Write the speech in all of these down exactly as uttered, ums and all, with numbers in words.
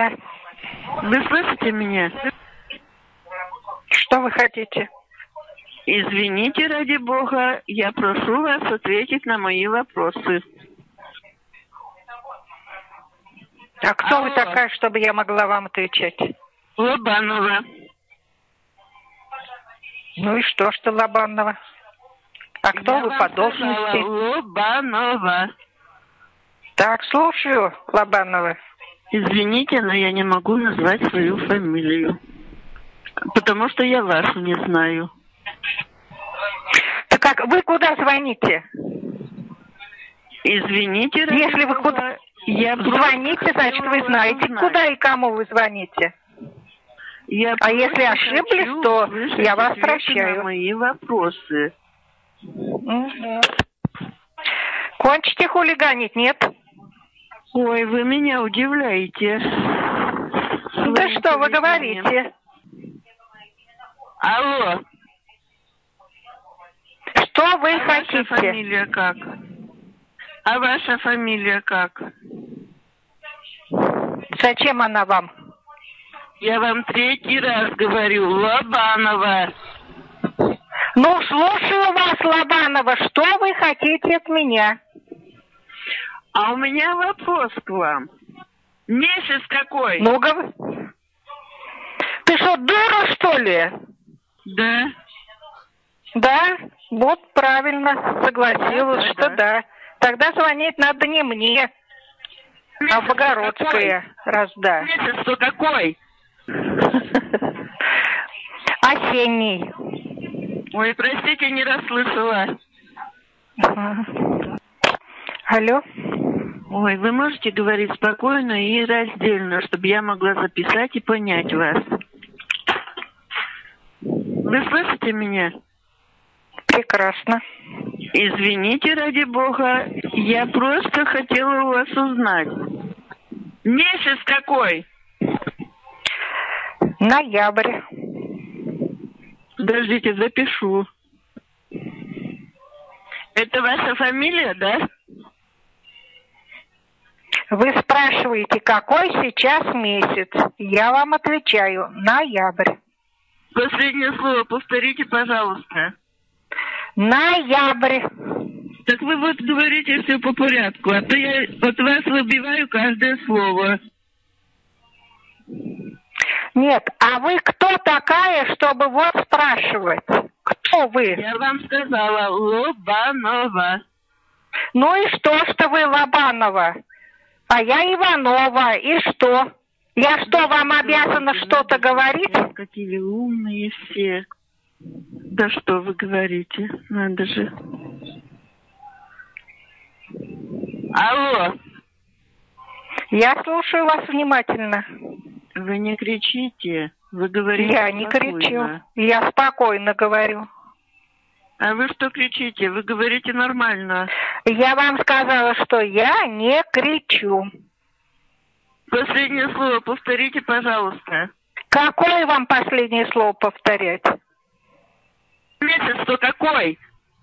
Да. Вы слышите меня? Что вы хотите? Извините, ради бога, я прошу вас ответить на мои вопросы. А кто Алло. вы такая, чтобы я могла вам отвечать? Лобанова. Ну и что, что Лобанова? А кто я вы вам по должности? сказала, Лобанова. Так, слушаю, Лобанова. Извините, но я не могу назвать свою фамилию. Потому что я вашу не знаю. Так как вы куда звоните? Извините, Если вы куда я звоните, значит вы знаете, куда и кому вы звоните. Я а если ошиблись, то я вас прощаю. На мои вопросы. Угу. Кончите хулиганить, нет? Ой, вы меня удивляете. Да что вы говорите? Алло. Что вы а хотите? Ваша фамилия как? А ваша фамилия как? Зачем она вам? Я вам третий раз говорю, Лобанова. Ну, слушаю вас, Лобанова. Что вы хотите от меня? А у меня вопрос к вам. Месяц какой? Ну, говори. Ты что, дура, что ли? Да. Да? Вот правильно, согласилась, да, что да. да. Тогда звонить надо не мне, месяц а Богородская, раз да. Месяц-то какой? Осенний. Ой, простите, не расслышала. Алло? Ой, вы можете говорить спокойно и раздельно, чтобы я могла записать и понять вас. Вы слышите меня? Прекрасно. Извините, ради бога, я просто хотела у вас узнать. Месяц какой? Ноябрь. Подождите, запишу. Это ваша фамилия, да? Вы спрашиваете, какой сейчас месяц? Я вам отвечаю, ноябрь. Последнее слово повторите, пожалуйста. Ноябрь. Так вы вот говорите все по порядку, а то я от вас выбиваю каждое слово. Нет, а вы кто такая, чтобы вот спрашивать? Кто вы? Я вам сказала, Лобанова. Ну и что, что вы Лобанова? А я Иванова. И что? Я что, вам обязана что-то говорить? Какие умные все. Да что вы говорите? Надо же. Алло. Я слушаю вас внимательно. Вы не кричите. Вы говорите Я не спокойно. кричу. Я спокойно говорю. А вы что кричите? Вы говорите нормально. Я вам сказала, что я не кричу. Последнее слово повторите, пожалуйста. Какое вам последнее слово повторять? Месяц-то какой?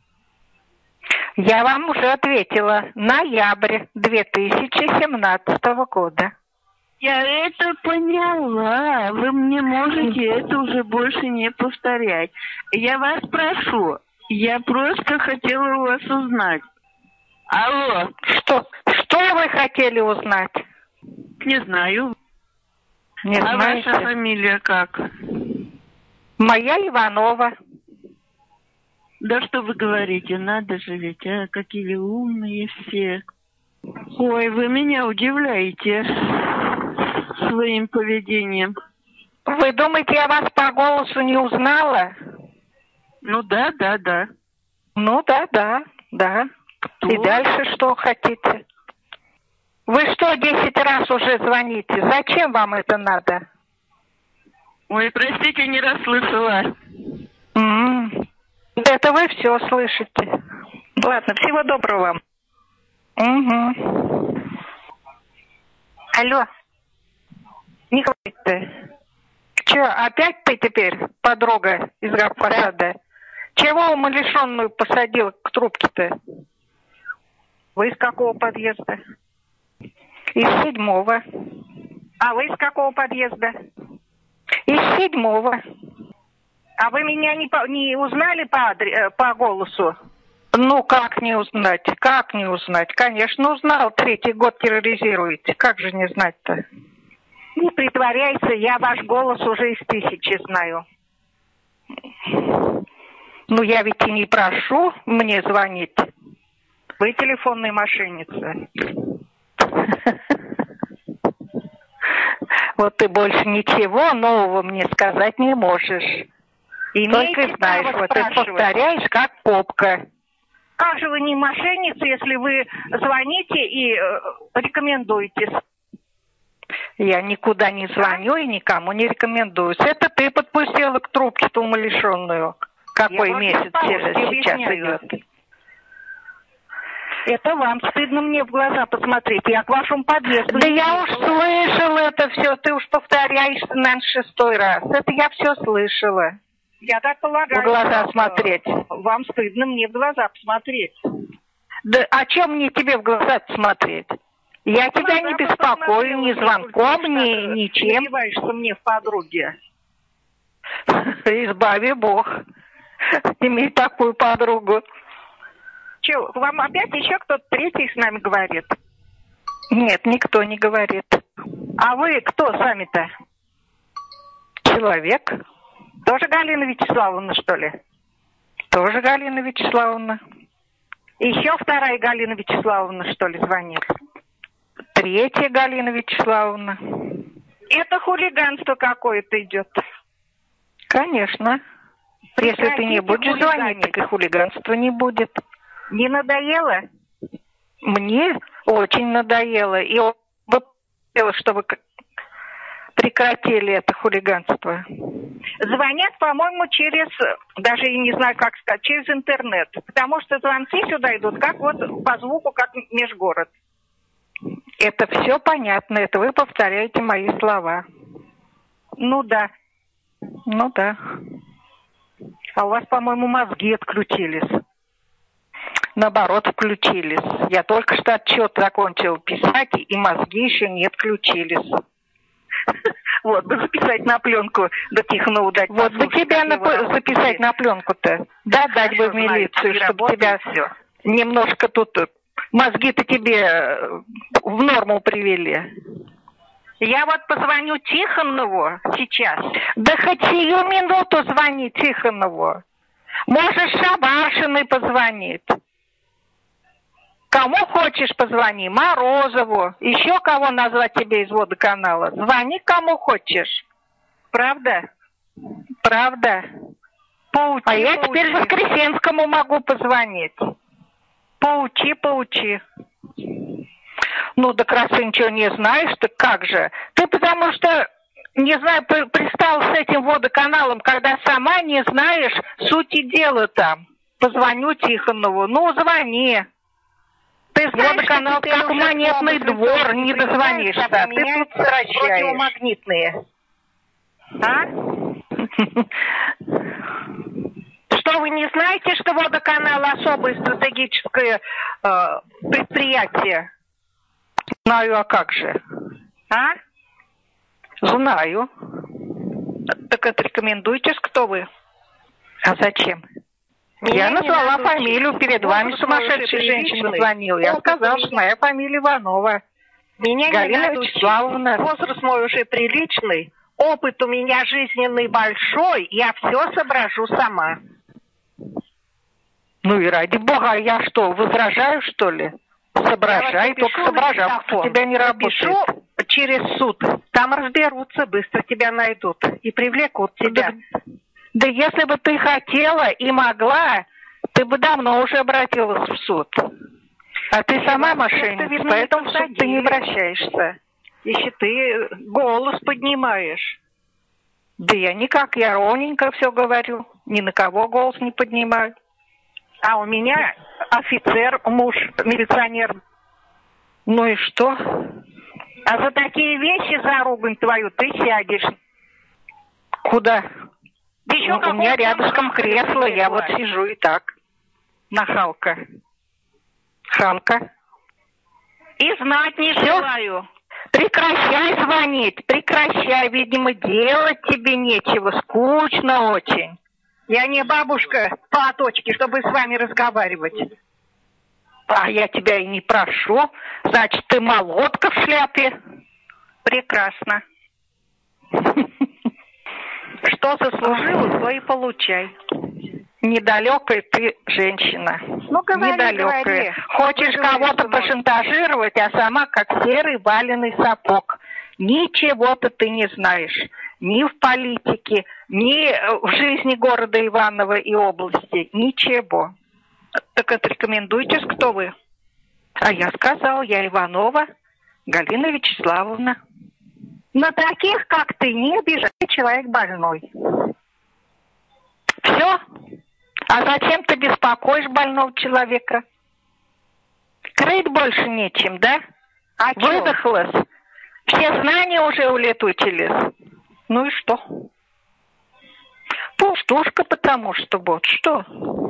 Я вам уже ответила. Ноябрь две тысячи семнадцатого года. Я это поняла. Вы мне можете это уже больше не повторять. Я вас прошу. Я просто хотела у вас узнать. Алло. Что? Что вы хотели узнать? Не знаю. Не а знаете? Ваша фамилия как? Моя Иванова. Да что вы говорите, надо же ведь, а, какие умные все. Ой, вы меня удивляете своим поведением. Вы думаете, я вас по голосу не узнала? Ну да, да, да. Ну да, да, да. Кто? И дальше что хотите? Вы что, десять раз уже звоните? Зачем вам это надо? Ой, простите, не расслышала. М-м. Это вы все слышите. Ладно, всего доброго вам. Угу. Алло. Не говори ты. Че, опять ты теперь, подруга из Гавпосада? Чего умалишенную посадил к трубке-то? Вы из какого подъезда? Из седьмого. А вы из какого подъезда? Из седьмого. А вы меня не, по, не узнали по, адре, по голосу? Ну, как не узнать? Как не узнать? Конечно, узнал. Третий год терроризируете. Как же не знать-то? Не притворяйся, я ваш голос уже из тысячи знаю. Ну, я ведь и не прошу мне звонить. Вы телефонная мошенница. Вот ты больше ничего нового мне сказать не можешь. Только знаешь, вот ты повторяешь, как попка. Как же вы не мошенница, если вы звоните и э, рекомендуетесь? Я никуда не звоню и никому не рекомендуюсь. Это ты подпустила к трубке-то умалишенную. Какой я месяц сейчас идет? Это вам стыдно мне в глаза посмотреть. Я к вашему подъезду. Да я уж слышала это все. Ты уж повторяешь, наверное, шестой раз. Это я все слышала. Я так полагаю. В глаза смотреть. Вам стыдно мне в глаза посмотреть. Да о чем мне тебе в глаза смотреть? Я ну, тебя не беспокою ни звонком, ни ничем. Ты мне в подруге. Избави Бог. Иметь такую подругу. Че, вам опять еще кто-то третий с нами говорит? Нет, никто не говорит. А вы кто сами-то? Человек. Тоже Галина Вячеславовна, что ли? Тоже Галина Вячеславовна. Еще вторая Галина Вячеславовна, что ли, звонит? Третья Галина Вячеславовна. Это хулиганство какое-то идет. Конечно. Прекратите. Если ты не будешь звонить, так и хулиганства не будет. Не надоело? Мне очень надоело. И он бы хотел, чтобы прекратили это хулиганство. Звонят, по-моему, через, даже я не знаю, как сказать, через интернет. Потому что звонки сюда идут, как вот по звуку, как межгород. Это все понятно. Это вы повторяете мои слова. Ну да. Ну да. А у вас, по-моему, мозги отключились. Наоборот, включились. Я только что отчет закончила писать, и мозги еще не отключились. Вот, бы записать на пленку, да Тихонову дать. Вот бы тебя записать на пленку-то. Да, дать бы в милицию, чтобы тебя немножко тут... Мозги-то тебе в норму привели. Я вот позвоню Тихонову сейчас. Да хоть сию минуту звони Тихонову. Можешь Шабашиной позвонить. Кому хочешь позвони. Морозову. Еще кого назвать тебе из водоканала. Звони кому хочешь. Правда? Правда. Поучи, а я поучи. Теперь Воскресенскому могу позвонить. Поучи, поучи. Ну, так раз ты ничего не знаешь, так как же? Ты потому что, не знаю, пристал с этим водоканалом, когда сама не знаешь сути дела там. Позвоню Тихонову. Ну, звони. Ты знаешь, водоканал ты как монетный двор, не дозвонишься. Ты тут сращаешь. Противомагнитные. А? Что, вы не знаете, что водоканал особое стратегическое э, предприятие? Знаю, а как же? А? Знаю. Так отрекомендуйтесь, кто вы. А зачем? Меня я назвала фамилию, учить. Перед вами сумасшедшая женщина звонила. Я сказала, что моя фамилия Иванова. Меня Галина Вячеславовна. Возраст мой уже приличный. Опыт у меня жизненный большой. Я все соображу сама. Ну и ради бога, я что, возражаю, что ли? Соображай, только соображай, у тебя не работает. Пишу через суд. Там разберутся, быстро тебя найдут и привлекут тебя. Да, да если бы ты хотела и могла, ты бы давно уже обратилась в суд. А ты и сама мошенница, поэтому в суд ты не обращаешься. Если ты голос поднимаешь. Да я никак, я ровненько все говорю. Ни на кого голос не поднимаю. А у меня офицер, муж, милиционер. Ну и что? А за такие вещи, за ругань твою, ты сядешь. Куда? Еще ну, у меня рядышком кресло, я вот сижу и так. Нахалка. Хамка. И знать не желаю. Прекращай звонить, прекращай. Видимо, делать тебе нечего, скучно очень. Я не бабушка по точке, чтобы с вами разговаривать. А я тебя и не прошу. Значит, ты молотка в шляпе. Прекрасно. Что заслужила, то и получай. Недалекая ты женщина. Ну, говори, Недалекая. говори. Хочешь кого-то пошантажировать, а сама как серый валеный сапог. Ничего-то ты не знаешь. Ни в политике, ни в жизни города Иваново и области. Ничего. Так отрекомендуйтесь, кто вы. А я сказал, я Иванова Галина Вячеславовна. На таких, как ты, не обижай, человек больной. Все? А зачем ты беспокоишь больного человека? Крыть больше нечем, да? А Выдохлась. Все знания уже улетучились. Ну и что? Пустушка, потому что вот что.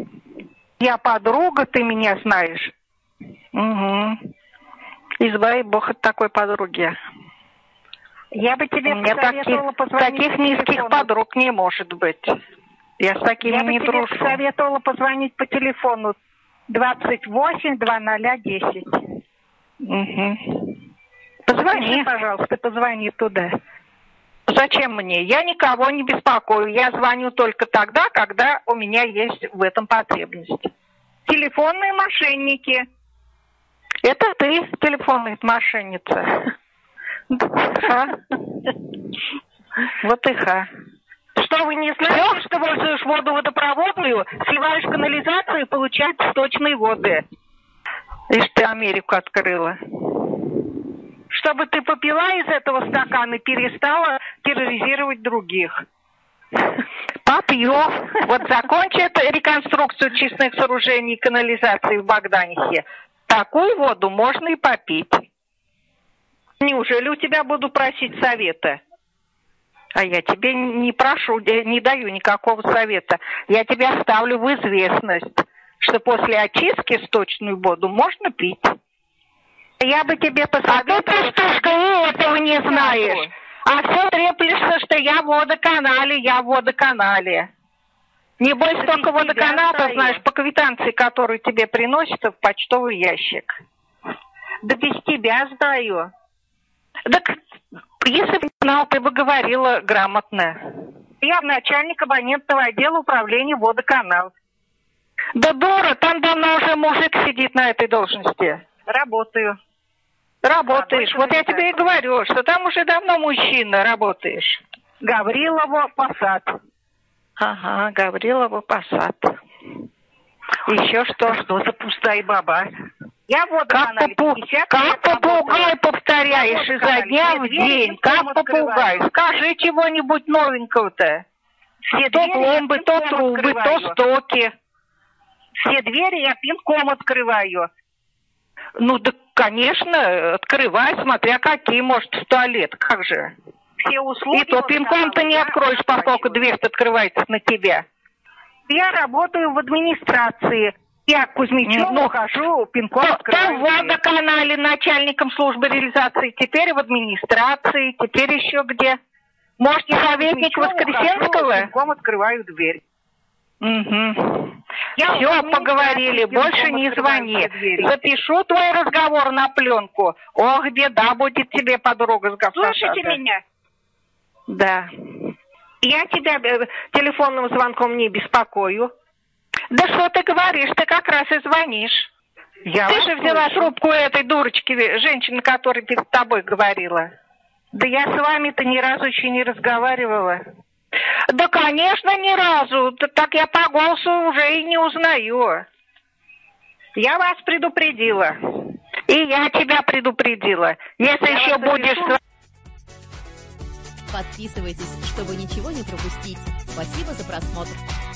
Я подруга, ты меня знаешь. Угу. Избави Бог от такой подруги. Я бы тебе У меня таких, таких низких подруг не может быть. Я с такими Я не бы дружу. тебе посоветовала позвонить по телефону двадцать восемь двадцать десять. Угу. Позвони. Напиши, пожалуйста, позвони туда. Зачем мне? Я никого не беспокою. Я звоню только тогда, когда у меня есть в этом потребность. Телефонные мошенники. Это ты, телефонная мошенница. Ха. Вот и ха. Что, вы не знаете, что пользуешь воду водопроводную, сливаешь в канализацию и получаешь сточные воды? Ишь ты Америку открыла. Чтобы ты попила из этого стакана и перестала терроризировать других. Попью. Вот закончат реконструкцию чистых сооружений и канализации в Богданихе. Такую воду можно и попить. Неужели у тебя буду просить совета? А я тебе не прошу, не даю никакого совета. Я тебя ставлю в известность, что после очистки сточную воду можно пить. Я бы тебе посоветовала... А ты, Пустушка, и этого не знаешь. А все треплешься, что я в водоканале, я в водоканале. Небось, Да только водоканал ты знаешь по квитанции, которую тебе приносят в почтовый ящик. Да без тебя знаю. Так, если бы знал, ты бы говорила грамотно. Я начальник абонентного отдела управления водоканал. Да дура, там давно уже мужик сидит на этой должности. Работаю. Работаешь. Вот я тебе и говорю, что там уже давно мужчина работаешь. Гаврилова Посад. Ага, Гаврилова Посад. Еще что? Что за пустая баба? Я вот как, попу... как попугай повторяешь изо дня в день. Как попугай. Скажи чего-нибудь новенького-то. Все то пломбы, то трубы, то стоки. Все двери я пинком открываю. Ну, да, конечно, открывай, смотря какие, может, в туалет, как же. Все услуги... И то пинком ты не откроешь, поскольку дверь открывается на тебя. Я работаю в администрации. Я к Кузьмичеву ну, хожу, пинком то, открываю. То в водоканале начальником службы реализации, теперь в администрации, теперь еще где? Может, я советник Воскресенского? Хожу, пинком открываю дверь. Угу. Все, поговорили, больше не звони. Запишу твой разговор на пленку. Ох, беда будет тебе, подруга с Гавсашада. Слышите меня? Да. Я тебя телефонным звонком не беспокою. Да что ты говоришь, ты как раз и звонишь. Я ты же взяла слышу. трубку этой дурочки, женщины, которая перед тобой говорила. Да я с вами-то ни разу еще не разговаривала. Да, конечно, ни разу. Так я по голосу уже и не узнаю. Я вас предупредила. И я тебя предупредила. Если я еще будешь... Напишу. Подписывайтесь, чтобы ничего не пропустить. Спасибо за просмотр.